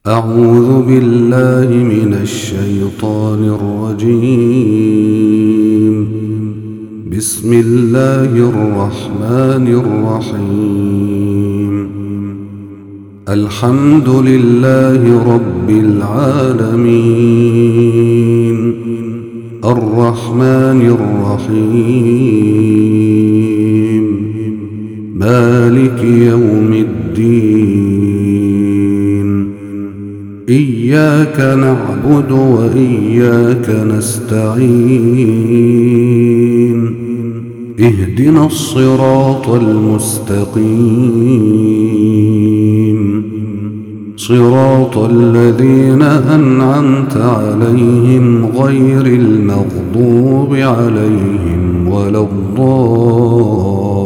أعوذ بالله من الشيطان الرجيم. بسم الله الرحمن الرحيم. الحمد لله رب العالمين، الرحمن الرحيم، مالك يوم الدين. إياك نعبد وإياك نستعين. اهدنا الصراط المستقيم، صراط الذين أنعمت عليهم غير المغضوب عليهم ولا الضالين.